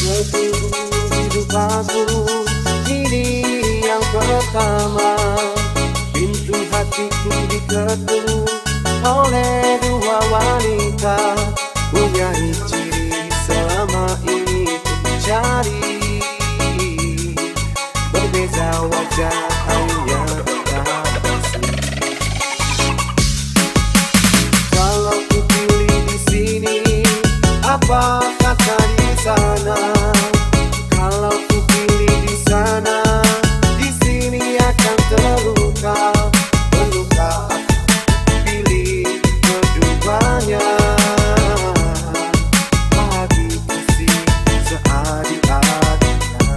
Seluruh hidup aku ini yang pertama. Pintu hatiku diketuk oleh dua wanita. Punyai ciri selama ini ku cari. Berbeza wajah hanya kasih. Kalau ku pilih di sini, apa kata di sana? Kalau ku pilih di sana, di sini akan terluka. Terluka, pilih keduanya. Bagi kasih seadil-adilnya.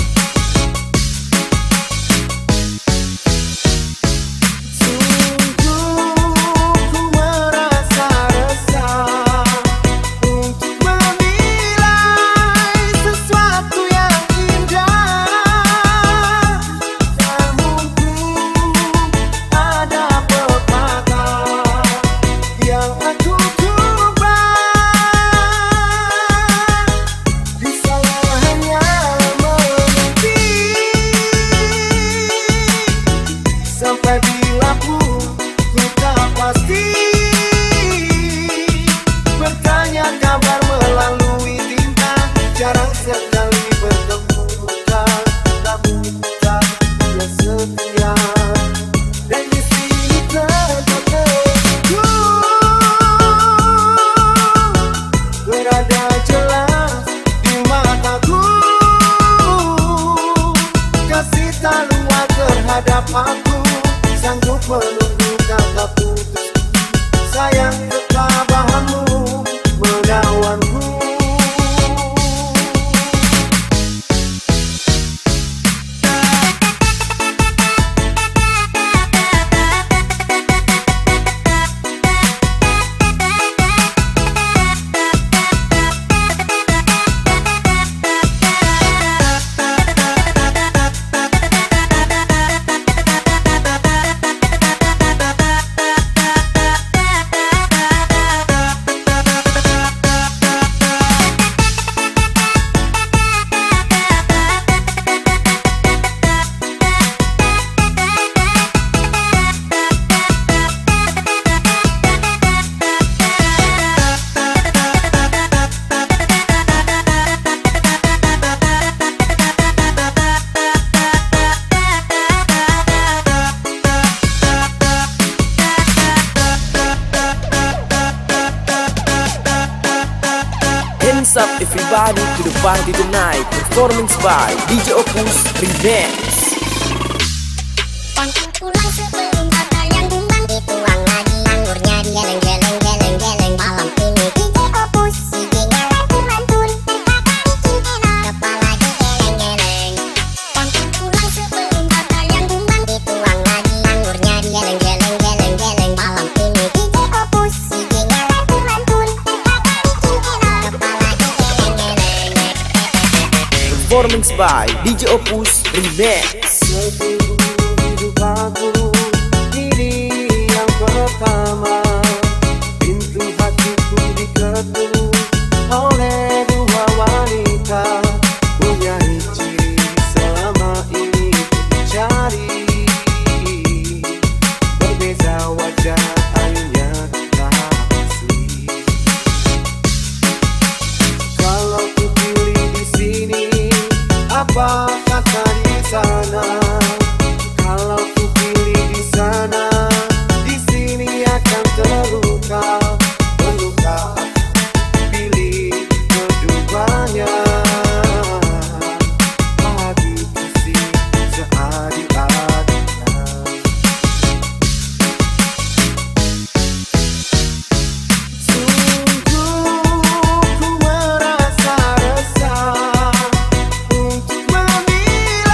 Sungguh ku merasa resah untuk menilai sesuatu yang indah. Tak mungkin ada pepatah yang aku coba, bisa hanya menanti sampai bila pun ku tak pasti. Bertanya kabar melalui tinta, jarang sekali bertemu muka. Namun kita dia setia, dan di sini terjatuh berada jelas di mataku. Kasih tak luas terhadap aku, sanggup menunggu kata putus. Sayang ketabahanmu menawanku. Hands up everybody to the party tonight. Performance by DJ Opus Remix. Pantang pulang sebelum ada yang tumbang, dituang lagi anggurnya digeleng-geleng, geleng-geleng. Malam ini DJ Opus, DJ-nya lantur-lantur, terkata bikin enak, kepala digeleng-geleng. Pantang pulang sebelum ada yang tumbang, dituang lagi anggurnya digeleng-geleng, geleng-geleng. Malam ini DJ Opus, DJ-nya lantur-lantur, terkata bikin enak, kepala digeleng-geleng. Performance by DJ Opus Remix. Seluruh hidup aku ini yang pertama. Pintu hatiku diketuk oleh dua wanita. Punyai ciri selama ini ku cari. Berbeza wajah hanya kasih. Kalau ku pilih di sini, apa kata di sana? Kalau ku pilih di sana, di sini akan terluka. Terluka, pilih keduanya. Bagi kasih seadil-adilnya. Sungguh ku merasa resah untuk menilai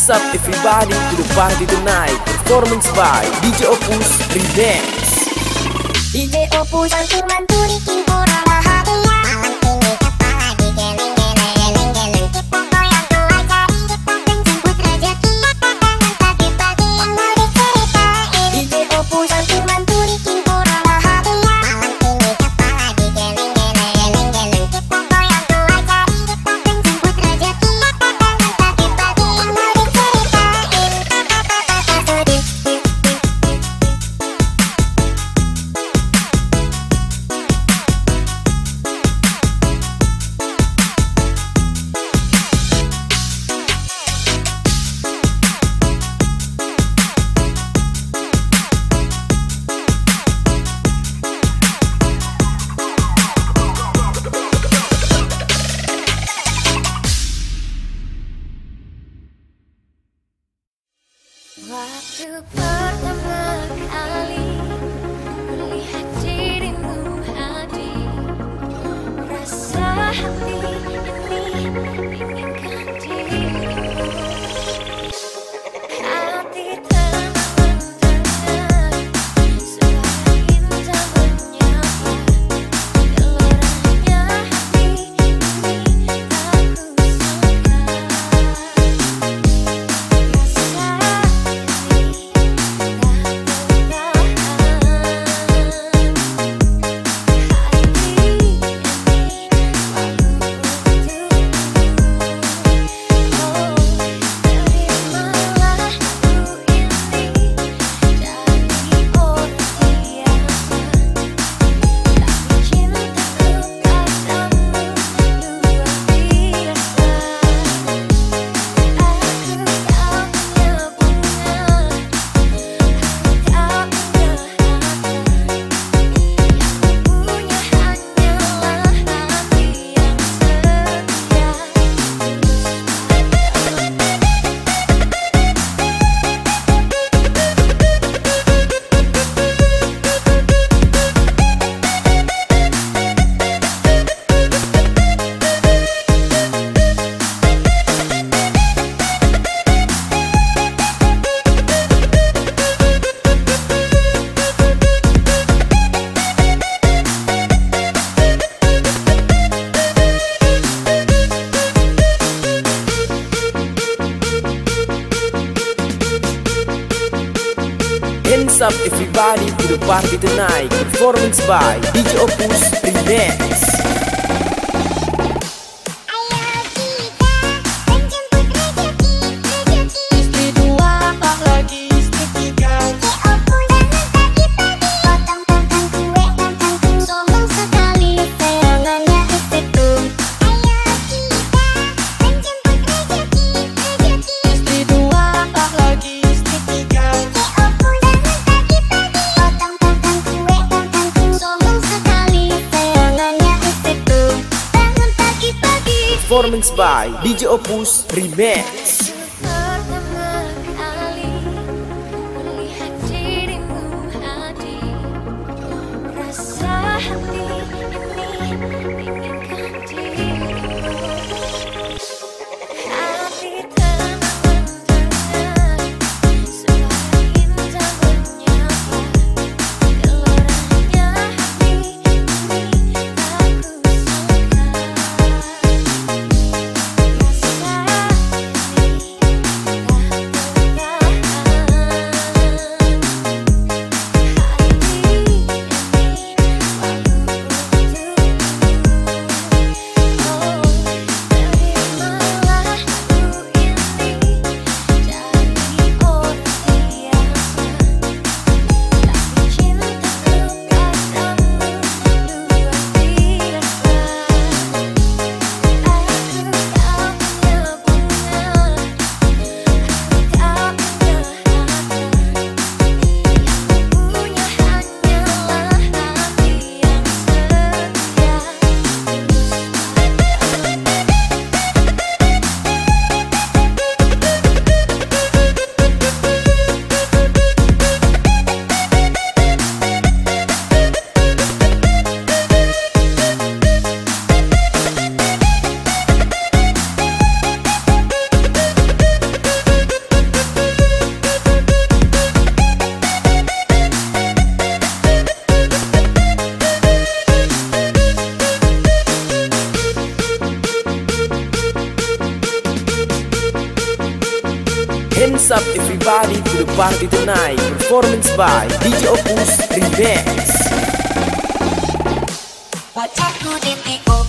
Hands up everybody to the party tonight. Performance by DJ Opus Remix. DJ Opus mantur mantur bikin orang bahagia. Malam ini kepala digeleng-geleng, geleng-geleng. Kita goyang doa cari kita dan jemput rezeki. Jangan pagi-pagi yang mau diceritain. DJ Opus mantur mantur bikin orang bahagia. Malam ini kepala digeleng-geleng, geleng-geleng. Kita goyang doa cari kita dan jemput rezeki. Jangan pagi-pagi yang mau diceritain. Waktu pertama kali melihat dirimu hadir, rasa hati ini inginkan dirimu. Hati termendengar suara indah menyapa, geloranya hati ini aku sangka. Hands up everybody to the party tonight. Performance by DJ Opus Remix. Ayo kita menjemput rezeki, rezeki. Istri dua tak lagi istri tiga. DJ Opus jangan pagi-pagi potong-potong kue dan kangkung. Sombong sekali sayangannya itu. Ayo kita menjemput rezeki, rezeki. Istri dua tak lagi istri tiga. DJ Opus jangan pagi-pagi potong-potong kue dan kangkung. Sombong sekali sayangannya itu. Bangun pagi-pagi. Performance by DJ Opus Remix. Pertama kali melihat dirimu hadir, rasa hati ini inginkan dirimu. Hati termendengar suara indah menyapa, geloranya hati ini aku sangka. Rasa ini What's up everybody to the party tonight. Performance by DJ Opus Remix. Wajahku di tiko